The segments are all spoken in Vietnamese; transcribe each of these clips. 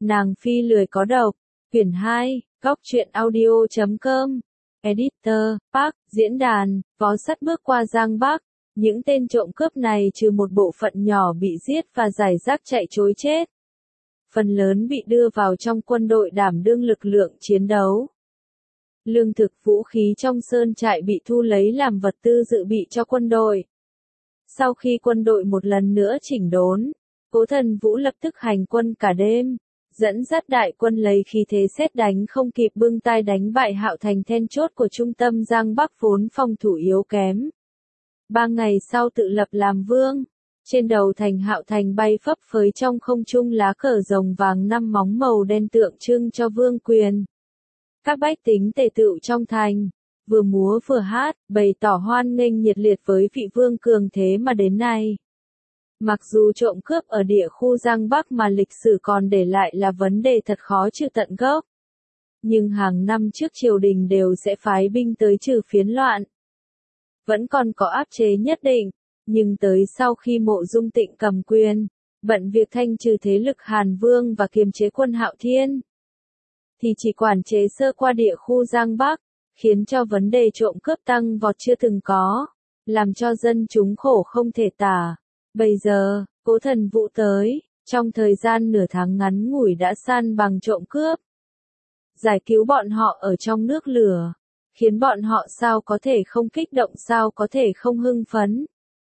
Nàng phi lười có độc. Quyển 2, Góc truyện audio.com. Editor, Park, diễn đàn, vó sắt bước qua Giang Bắc. Những tên trộm cướp này trừ một bộ phận nhỏ bị giết và rải rác chạy trối chết. Phần lớn bị đưa vào trong quân đội đảm đương lực lượng chiến đấu. Lương thực vũ khí trong sơn trại bị thu lấy làm vật tư dự bị cho quân đội. Sau khi quân đội một lần nữa chỉnh đốn, Cố Thần Vũ lập tức hành quân cả đêm, dẫn dắt đại quân lấy khí thế sét đánh không kịp bưng tai đánh bại Hạo Thành then chốt của trung tâm Giang Bắc vốn phòng thủ yếu kém. 3 ngày sau tự lập làm vương, trên đầu thành Hạo Thành bay phấp phới trong không trung lá cờ rồng vàng 5 móng màu đen tượng trưng cho vương quyền. Các bách tính tề tựu trong thành, vừa múa vừa hát, bày tỏ hoan nghênh nhiệt liệt với vị vương cường thế mà đến nay. Mặc dù trộm cướp ở địa khu Giang Bắc mà lịch sử còn để lại là vấn đề thật khó trừ tận gốc. Nhưng hàng năm trước triều đình đều sẽ phái binh tới trừ phiến loạn. Vẫn còn có áp chế nhất định, nhưng tới sau khi Mộ Dung Tịnh cầm quyền, bận việc thanh trừ thế lực Hàn Vương và kiềm chế quân Hạo Thiên, thì chỉ quản chế sơ qua địa khu Giang Bắc, khiến cho vấn đề trộm cướp tăng vọt chưa từng có, làm cho dân chúng khổ không thể tả. Bây giờ, Cố Thần Vũ tới, trong thời gian nửa tháng ngắn ngủi đã san bằng trộm cướp, giải cứu bọn họ ở trong nước lửa, khiến bọn họ sao có thể không kích động, sao có thể không hưng phấn.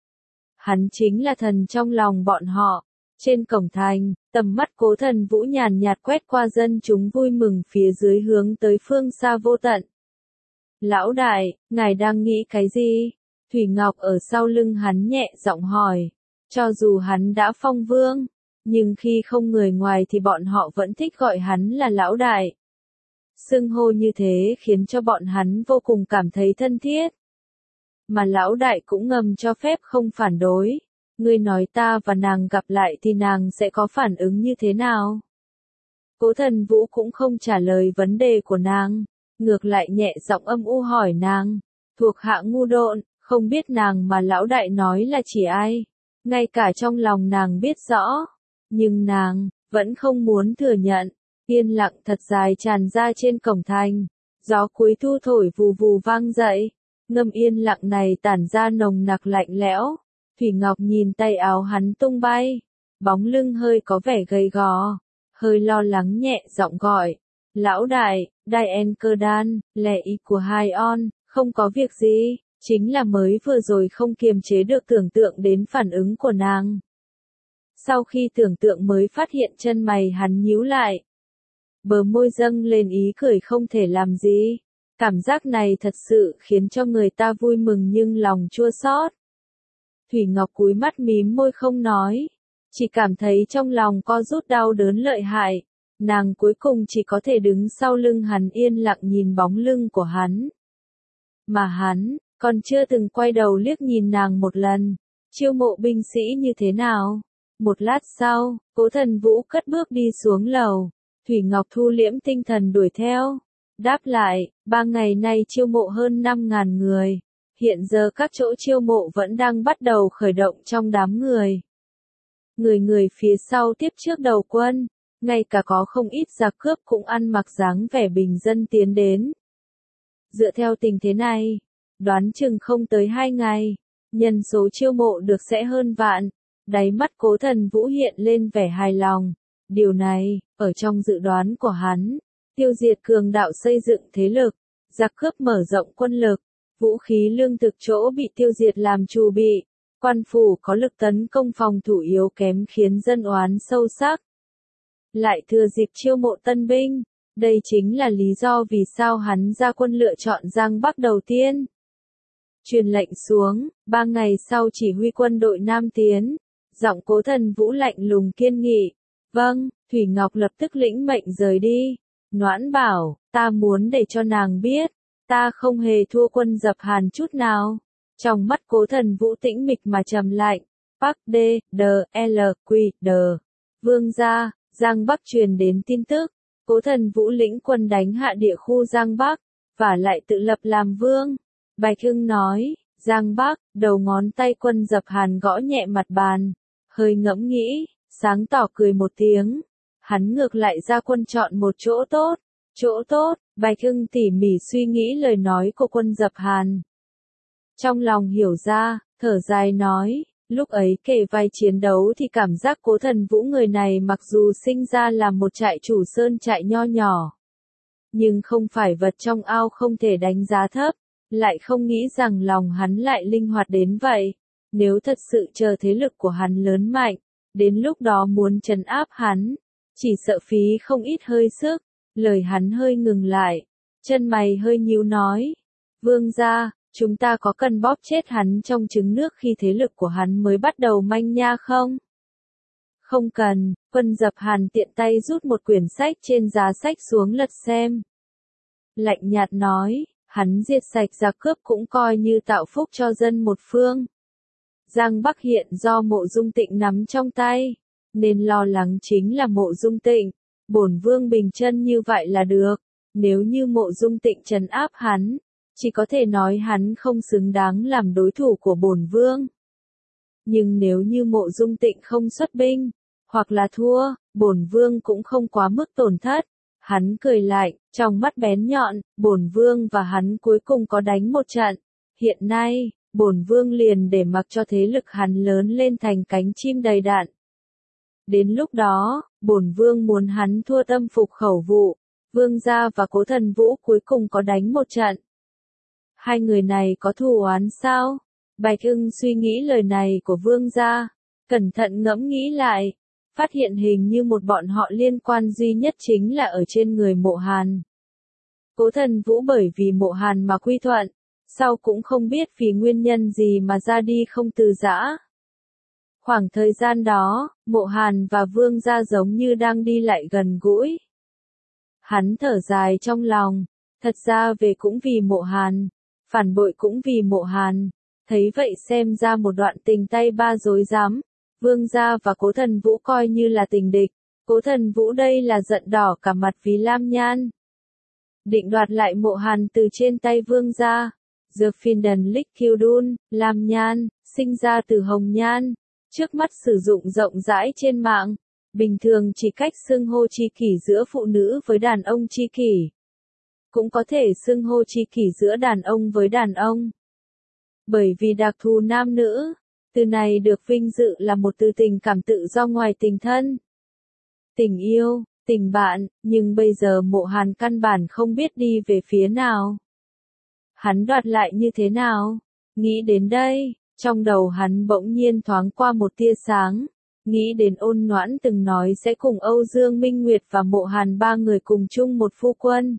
Hắn chính là thần trong lòng bọn họ. Trên cổng thành, tầm mắt Cố Thần Vũ nhàn nhạt quét qua dân chúng vui mừng phía dưới hướng tới phương xa vô tận. Lão đại, ngài đang nghĩ cái gì? Thủy Ngọc ở sau lưng hắn nhẹ giọng hỏi. Cho dù hắn đã phong vương, nhưng khi không người ngoài thì bọn họ vẫn thích gọi hắn là lão đại. Xưng hô như thế khiến cho bọn hắn vô cùng cảm thấy thân thiết. Mà lão đại cũng ngầm cho phép không phản đối. Ngươi nói ta và nàng gặp lại thì nàng sẽ có phản ứng như thế nào? Cố Thần Vũ cũng không trả lời vấn đề của nàng, ngược lại nhẹ giọng âm u hỏi nàng, thuộc hạ ngu độn, không biết nàng mà lão đại nói là chỉ ai, ngay cả trong lòng nàng biết rõ, nhưng nàng vẫn không muốn thừa nhận. Yên lặng thật dài tràn ra trên cổng thành, gió cuối thu thổi vù vù vang dậy, ngâm yên lặng này tản ra nồng nặc lạnh lẽo. Thủy Ngọc nhìn tay áo hắn tung bay, bóng lưng hơi có vẻ gầy gò, hơi lo lắng nhẹ giọng gọi, lão đại, Diane Cơ Đan, lệ ý của hai on, không có việc gì, chính là mới vừa rồi không kiềm chế được tưởng tượng đến phản ứng của nàng. Sau khi tưởng tượng mới phát hiện chân mày hắn nhíu lại, bờ môi dâng lên ý cười không thể làm gì, cảm giác này thật sự khiến cho người ta vui mừng nhưng lòng chua xót. Thủy Ngọc cúi mắt mím môi không nói, chỉ cảm thấy trong lòng co rút đau đớn lợi hại, nàng cuối cùng chỉ có thể đứng sau lưng hắn yên lặng nhìn bóng lưng của hắn. Mà hắn, còn chưa từng quay đầu liếc nhìn nàng một lần, chiêu mộ binh sĩ như thế nào? Một lát sau, Cố Thần Vũ cất bước đi xuống lầu, Thủy Ngọc thu liễm tinh thần đuổi theo, đáp lại, 3 ngày nay chiêu mộ hơn 5.000 người. Hiện giờ các chỗ chiêu mộ vẫn đang bắt đầu khởi động trong đám người. Người phía sau tiếp trước đầu quân, ngay cả có không ít giặc cướp cũng ăn mặc dáng vẻ bình dân tiến đến. Dựa theo tình thế này, đoán chừng không tới 2 ngày, nhân số chiêu mộ được sẽ hơn vạn. Đáy mắt Cố Thần Vũ hiện lên vẻ hài lòng. Điều này, ở trong dự đoán của hắn, tiêu diệt cường đạo xây dựng thế lực, giặc cướp mở rộng quân lực. Vũ khí lương thực chỗ bị tiêu diệt làm trù bị, quan phủ có lực tấn công phòng thủ yếu kém khiến dân oán sâu sắc. Lại thừa dịp chiêu mộ tân binh, đây chính là lý do vì sao hắn ra quân lựa chọn Giang Bắc đầu tiên. Truyền lệnh xuống, 3 ngày sau chỉ huy quân đội Nam tiến, giọng Cố Thần Vũ lạnh lùng kiên nghị. Vâng, Thủy Ngọc lập tức lĩnh mệnh rời đi. Noãn bảo, ta muốn để cho nàng biết. Ta không hề thua quân dập Hàn chút nào. Trong mắt Cố Thần Vũ tĩnh mịch mà trầm lạnh. Park D, D, L, Q, D. Vương gia, Giang Bắc truyền đến tin tức. Cố Thần Vũ lĩnh quân đánh hạ địa khu Giang Bắc, và lại tự lập làm vương. Bạch Hưng nói, Giang Bắc, đầu ngón tay quân dập Hàn gõ nhẹ mặt bàn. Hơi ngẫm nghĩ, sáng tỏ cười một tiếng. hắn ngược lại ra quân chọn một chỗ tốt. Chỗ tốt, Bạch Hưng tỉ mỉ suy nghĩ lời nói của Quân Dập Hàn. Trong lòng hiểu ra, thở dài nói, lúc ấy kể vai chiến đấu thì cảm giác Cố Thần Vũ người này mặc dù sinh ra là một trại chủ sơn trại nho nhỏ, nhưng không phải vật trong ao không thể đánh giá thấp, lại không nghĩ rằng lòng hắn lại linh hoạt đến vậy. Nếu thật sự chờ thế lực của hắn lớn mạnh, đến lúc đó muốn trấn áp hắn, chỉ sợ phí không ít hơi sức. Lời hắn hơi ngừng lại, chân mày hơi nhíu nói, Vương gia, chúng ta có cần bóp chết hắn trong trứng nước khi thế lực của hắn mới bắt đầu manh nha không? Không cần, Quân Dập Hàn tiện tay rút một quyển sách trên giá sách xuống lật xem. Lạnh nhạt nói, hắn diệt sạch giặc cướp cũng coi như tạo phúc cho dân một phương. Giang Bắc hiện do Mộ Dung Tịnh nắm trong tay, nên lo lắng chính là Mộ Dung Tịnh. Bổn vương bình chân như vậy là được, nếu như Mộ Dung Tịnh trấn áp hắn, chỉ có thể nói hắn không xứng đáng làm đối thủ của bổn vương. Nhưng nếu như Mộ Dung Tịnh không xuất binh, hoặc là thua, bổn vương cũng không quá mức tổn thất. Hắn cười lạnh, trong mắt bén nhọn, bổn vương và hắn cuối cùng có đánh một trận. Hiện nay, bổn vương liền để mặc cho thế lực hắn lớn lên thành cánh chim đầy đạn. Đến lúc đó, bổn vương muốn hắn thua tâm phục khẩu vụ. Vương gia và Cố Thần Vũ cuối cùng có đánh một trận. Hai người này có thù oán sao? Bạch Hưng suy nghĩ lời này của vương gia, cẩn thận ngẫm nghĩ lại, phát hiện hình như một bọn họ liên quan duy nhất chính là ở trên người Mộ Hàn. Cố Thần Vũ bởi vì Mộ Hàn mà quy thuận, sau cũng không biết vì nguyên nhân gì mà ra đi không từ giã. Khoảng thời gian đó, Mộ Hàn và Vương gia giống như đang đi lại gần gũi. Hắn thở dài trong lòng, thật ra về cũng vì Mộ Hàn, phản bội cũng vì Mộ Hàn, thấy vậy xem ra một đoạn tình tay ba rối rắm. Vương gia và Cố Thần Vũ coi như là tình địch, Cố Thần Vũ đây là giận đỏ cả mặt vì Lam Nhan. Định đoạt lại Mộ Hàn từ trên tay Vương gia. Dược Phinden Lich Kyudun, Lam Nhan, sinh ra từ Hồng Nhan, trước mắt sử dụng rộng rãi trên mạng, bình thường chỉ cách xưng hô tri kỷ giữa phụ nữ với đàn ông tri kỷ. Cũng có thể xưng hô tri kỷ giữa đàn ông với đàn ông. Bởi vì đặc thù nam nữ, từ này được vinh dự là một từ tình cảm tự do ngoài tình thân. Tình yêu, tình bạn, nhưng bây giờ Mộ Hàn căn bản không biết đi về phía nào. Hắn đoạt lại như thế nào? Nghĩ đến đây, trong đầu hắn bỗng nhiên thoáng qua một tia sáng, nghĩ đến Ôn Noãn từng nói sẽ cùng Âu Dương Minh Nguyệt và Mộ Hàn ba người cùng chung một phu quân.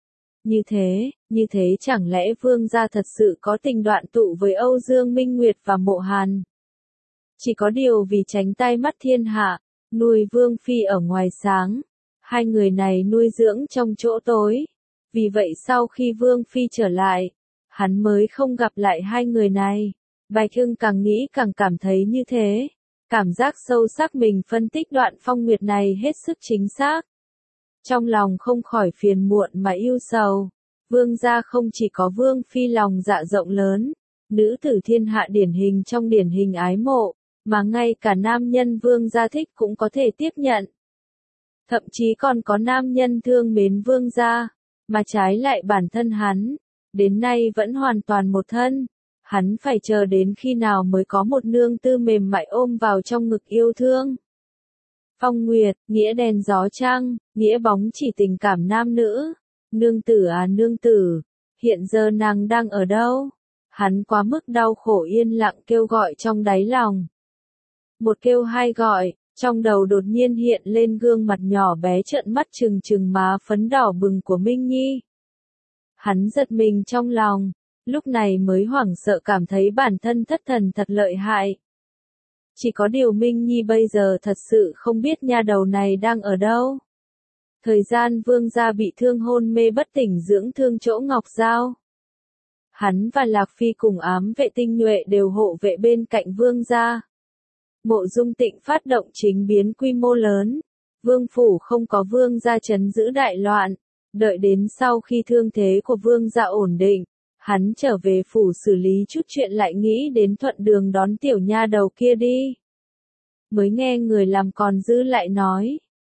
Như thế chẳng lẽ Vương gia thật sự có tình đoạn tụ với Âu Dương Minh Nguyệt và Mộ Hàn? Chỉ có điều vì tránh tai mắt thiên hạ, nuôi Vương Phi ở ngoài sáng, hai người này nuôi dưỡng trong chỗ tối. Vì vậy sau khi Vương Phi trở lại, hắn mới không gặp lại hai người này. Bạch Hưng càng nghĩ càng cảm thấy như thế. Cảm giác sâu sắc mình phân tích đoạn phong nguyệt này hết sức chính xác. Trong lòng không khỏi phiền muộn mà ưu sầu. Vương gia không chỉ có Vương Phi lòng dạ rộng lớn, nữ tử thiên hạ điển hình trong điển hình ái mộ, mà ngay cả nam nhân Vương gia thích cũng có thể tiếp nhận. Thậm chí còn có nam nhân thương mến Vương gia, mà trái lại bản thân hắn, đến nay vẫn hoàn toàn một thân. Hắn phải chờ đến khi nào mới có một nương tư mềm mại ôm vào trong ngực yêu thương. Phong nguyệt, nghĩa đèn gió trăng, nghĩa bóng chỉ tình cảm nam nữ. Nương tử à nương tử, hiện giờ nàng đang ở đâu? Hắn quá mức đau khổ yên lặng kêu gọi trong đáy lòng. Một kêu hai gọi, trong đầu đột nhiên hiện lên gương mặt nhỏ bé trợn mắt trừng trừng má phấn đỏ bừng của Minh Nhi. Hắn giật mình trong lòng, lúc này mới hoảng sợ cảm thấy bản thân thất thần thật lợi hại. Chỉ có điều Minh Nhi bây giờ thật sự không biết nha đầu này đang ở đâu. Thời gian Vương gia bị thương hôn mê bất tỉnh dưỡng thương chỗ Ngọc Giao. Hắn và Lạc Phi cùng ám vệ tinh nhuệ đều hộ vệ bên cạnh Vương gia. Mộ Dung Tịnh phát động chính biến quy mô lớn. Vương phủ không có Vương gia trấn giữ đại loạn. Đợi đến sau khi thương thế của Vương gia ổn định, hắn trở về phủ xử lý chút chuyện lại nghĩ đến thuận đường đón tiểu nha đầu kia đi. Mới nghe người làm còn giữ lại nói,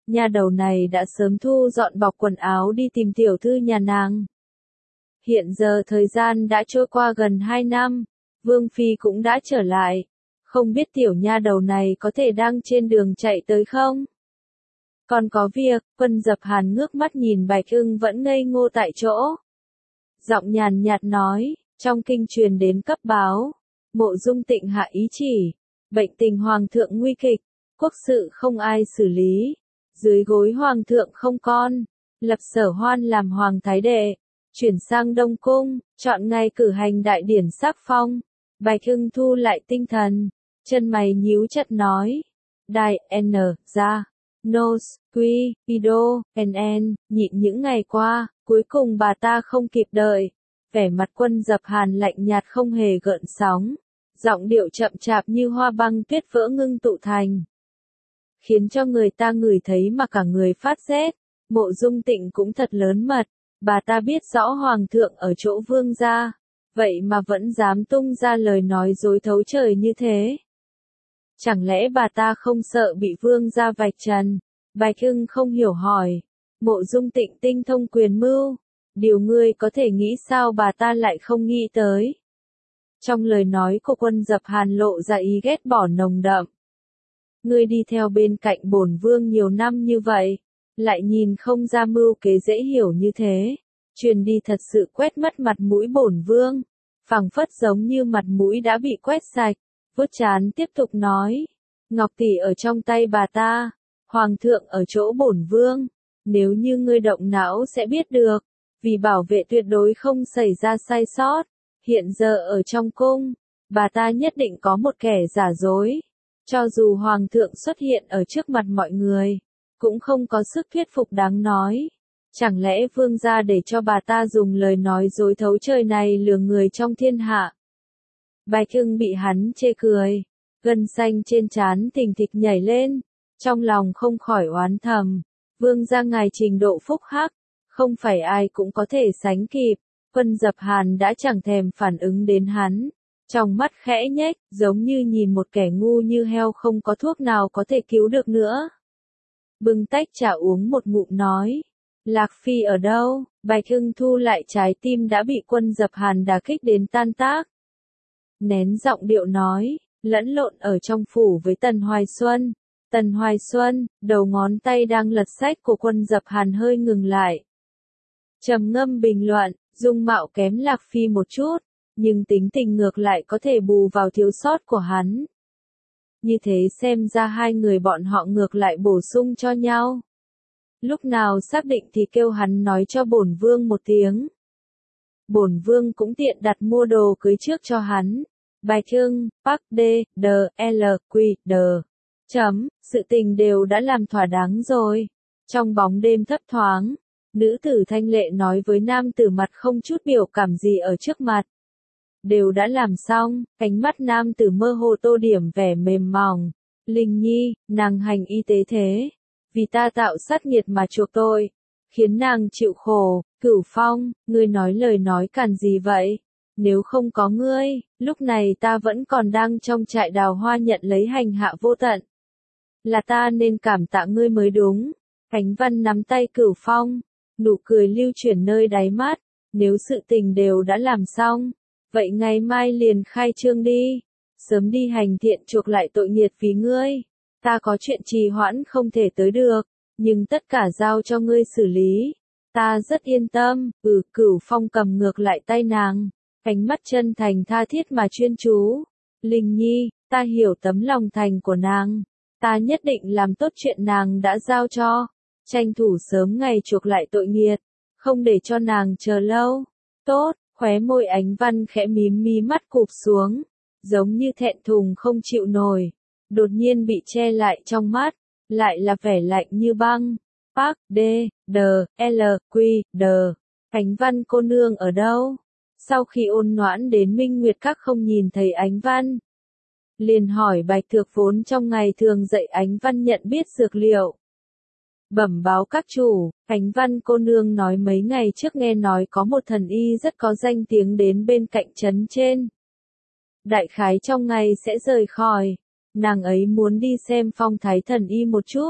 nha đầu này đã sớm thu dọn bọc quần áo đi tìm tiểu thư nhà nàng. Hiện giờ thời gian đã trôi qua gần 2 năm, Vương Phi cũng đã trở lại. Không biết tiểu nha đầu này có thể đang trên đường chạy tới không? Còn có việc, Quân Dập Hàn ngước mắt nhìn Bạch Ưng vẫn ngây ngô tại chỗ. Giọng nhàn nhạt nói, trong kinh truyền đến cấp báo. Mộ Dung Tịnh hạ ý chỉ, bệnh tình hoàng thượng nguy kịch, quốc sự không ai xử lý. Dưới gối hoàng thượng không con, lập Sở Hoan làm hoàng thái đệ, chuyển sang Đông Cung, chọn ngày cử hành đại điển sắc phong. Bạch Ưng thu lại tinh thần, chân mày nhíu chặt nói. Đại N, ra, Nos, Quy, Ido, NN, nhịn những ngày qua, cuối cùng bà ta không kịp đợi. Vẻ mặt Quân Dập Hàn lạnh nhạt không hề gợn sóng, giọng điệu chậm chạp như hoa băng tuyết vỡ ngưng tụ thành. Khiến cho người ta ngửi thấy mà cả người phát rét. Mộ Dung Tịnh cũng thật lớn mật, bà ta biết rõ hoàng thượng ở chỗ vương gia, vậy mà vẫn dám tung ra lời nói dối thấu trời như thế. Chẳng lẽ bà ta không sợ bị vương gia vạch trần? Bạch Ưng không hiểu hỏi. Mộ Dung Tịnh tinh thông quyền mưu, điều ngươi có thể nghĩ sao bà ta lại không nghĩ tới. Trong lời nói của Quân Dập Hàn lộ ra ý ghét bỏ nồng đậm. Ngươi đi theo bên cạnh bổn vương nhiều năm như vậy, lại nhìn không ra mưu kế dễ hiểu như thế. Truyền đi thật sự quét mất mặt mũi bổn vương, phảng phất giống như mặt mũi đã bị quét sạch. Vuốt trán tiếp tục nói, Ngọc tỷ ở trong tay bà ta, hoàng thượng ở chỗ bổn vương, nếu như ngươi động não sẽ biết được, vì bảo vệ tuyệt đối không xảy ra sai sót, hiện giờ ở trong cung, bà ta nhất định có một kẻ giả dối, cho dù hoàng thượng xuất hiện ở trước mặt mọi người, cũng không có sức thuyết phục đáng nói. Chẳng lẽ vương gia để cho bà ta dùng lời nói dối thấu trời này lừa người trong thiên hạ? Bạch Ưng bị hắn chê cười, gân xanh trên trán thình thịch nhảy lên, trong lòng không khỏi oán thầm, vương gia ngài trình độ phúc hắc, không phải ai cũng có thể sánh kịp. Quân Dập Hàn đã chẳng thèm phản ứng đến hắn, trong mắt khẽ nhếch, giống như nhìn một kẻ ngu như heo không có thuốc nào có thể cứu được nữa. Bưng tách trà uống một ngụm nói, Lạc Phi ở đâu? Bạch Ưng thu lại trái tim đã bị Quân Dập Hàn đả kích đến tan tác. Nén giọng điệu nói, lẫn lộn ở trong phủ với Tần Hoài Xuân. Tần Hoài Xuân, đầu ngón tay đang lật sách của Quân Dập Hàn hơi ngừng lại. Trầm ngâm bình luận, dung mạo kém Lạc Phi một chút, nhưng tính tình ngược lại có thể bù vào thiếu sót của hắn. Như thế xem ra hai người bọn họ ngược lại bổ sung cho nhau. Lúc nào xác định thì kêu hắn nói cho bổn vương một tiếng. Bổn vương cũng tiện đặt mua đồ cưới trước cho hắn. Bạch Ưng, Park D, D, L, Q, D. Sự tình đều đã làm thỏa đáng rồi. Trong bóng đêm thấp thoáng, nữ tử thanh lệ nói với nam tử mặt không chút biểu cảm gì ở trước mặt. Đều đã làm xong, cánh mắt nam tử mơ hồ tô điểm vẻ mềm mỏng. Linh Nhi, nàng hành y tế thế. Vì ta tạo sát nghiệt mà chuộc tôi, khiến nàng chịu khổ. Cửu Phong, ngươi nói lời nói càn gì vậy? Nếu không có ngươi, lúc này ta vẫn còn đang trong trại đào hoa nhận lấy hành hạ vô tận. Là ta nên cảm tạ ngươi mới đúng. Khánh Văn nắm tay Cửu Phong, nụ cười lưu chuyển nơi đáy mắt. Nếu sự tình đều đã làm xong, vậy ngày mai liền khai trương đi. Sớm đi hành thiện chuộc lại tội nghiệt vì ngươi. Ta có chuyện trì hoãn không thể tới được, nhưng tất cả giao cho ngươi xử lý. Ta rất yên tâm. Cửu Phong cầm ngược lại tay nàng, ánh mắt chân thành tha thiết mà chuyên chú. Linh Nhi, ta hiểu tấm lòng thành của nàng. Ta nhất định làm tốt chuyện nàng đã giao cho. Tranh thủ sớm ngày chuộc lại tội nghiệt, không để cho nàng chờ lâu. Tốt, khóe môi Ánh Văn khẽ mím mí mắt cụp xuống, giống như thẹn thùng không chịu nổi. Đột nhiên bị che lại trong mắt, lại là vẻ lạnh như băng. Park D, D, L, Q, D. Ánh Văn cô nương ở đâu? Sau khi ôn noãn đến Minh Nguyệt Các không nhìn thấy Ánh Văn, liền hỏi Bạch Thược vốn trong ngày thường dạy Ánh Văn nhận biết dược liệu. Bẩm báo các chủ, Ánh Văn cô nương nói mấy ngày trước nghe nói có một thần y rất có danh tiếng đến bên cạnh trấn trên. Đại khái trong ngày sẽ rời khỏi, nàng ấy muốn đi xem phong thái thần y một chút,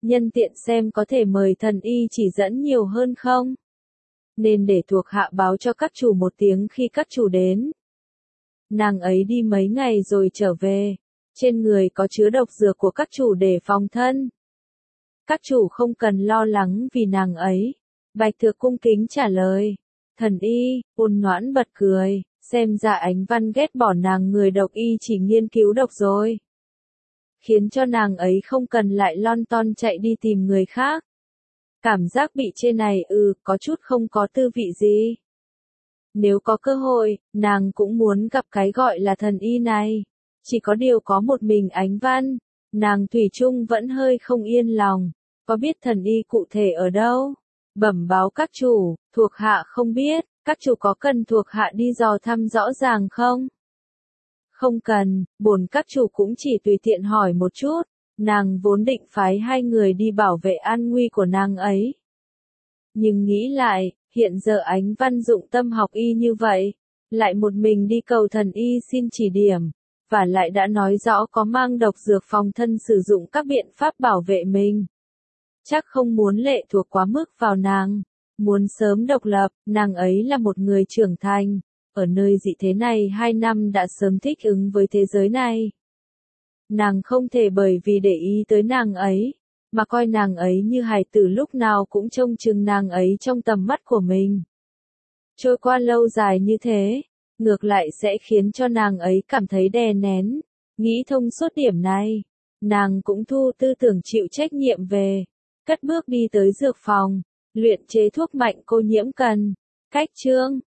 nhân tiện xem có thể mời thần y chỉ dẫn nhiều hơn không. Nên để thuộc hạ báo cho các chủ một tiếng khi các chủ đến. Nàng ấy đi mấy ngày rồi trở về, trên người có chứa độc dược của các chủ để phòng thân. Các chủ không cần lo lắng vì nàng ấy. Bạch Thược cung kính trả lời. Thần y, Ôn Noãn bật cười, xem ra Ánh Văn ghét bỏ nàng người độc y chỉ nghiên cứu độc rồi. Khiến cho nàng ấy không cần lại lon ton chạy đi tìm người khác. Cảm giác bị chê này có chút không có tư vị gì. Nếu có cơ hội, nàng cũng muốn gặp cái gọi là thần y này. Chỉ có điều có một mình Ánh Văn, nàng thủy chung vẫn hơi không yên lòng. Có biết thần y cụ thể ở đâu? Bẩm báo các chủ, thuộc hạ không biết, các chủ có cần thuộc hạ đi dò thăm rõ ràng không? Không cần, bổn các chủ cũng chỉ tùy tiện hỏi một chút, nàng vốn định phái 2 người đi bảo vệ an nguy của nàng ấy. Nhưng nghĩ lại, hiện giờ Ánh Văn dụng tâm học y như vậy, lại một mình đi cầu thần y xin chỉ điểm, và lại đã nói rõ có mang độc dược phòng thân sử dụng các biện pháp bảo vệ mình. Chắc không muốn lệ thuộc quá mức vào nàng, muốn sớm độc lập, nàng ấy là một người trưởng thành, ở nơi dị thế này 2 năm đã sớm thích ứng với thế giới này. Nàng không thể bởi vì để ý tới nàng ấy, mà coi nàng ấy như hài tử lúc nào cũng trông chừng nàng ấy trong tầm mắt của mình. Trôi qua lâu dài như thế, ngược lại sẽ khiến cho nàng ấy cảm thấy đè nén, nghĩ thông suốt điểm này. Nàng cũng thu tư tưởng chịu trách nhiệm về, cất bước đi tới dược phòng, luyện chế thuốc mạnh cô nhiễm cần. Cách chương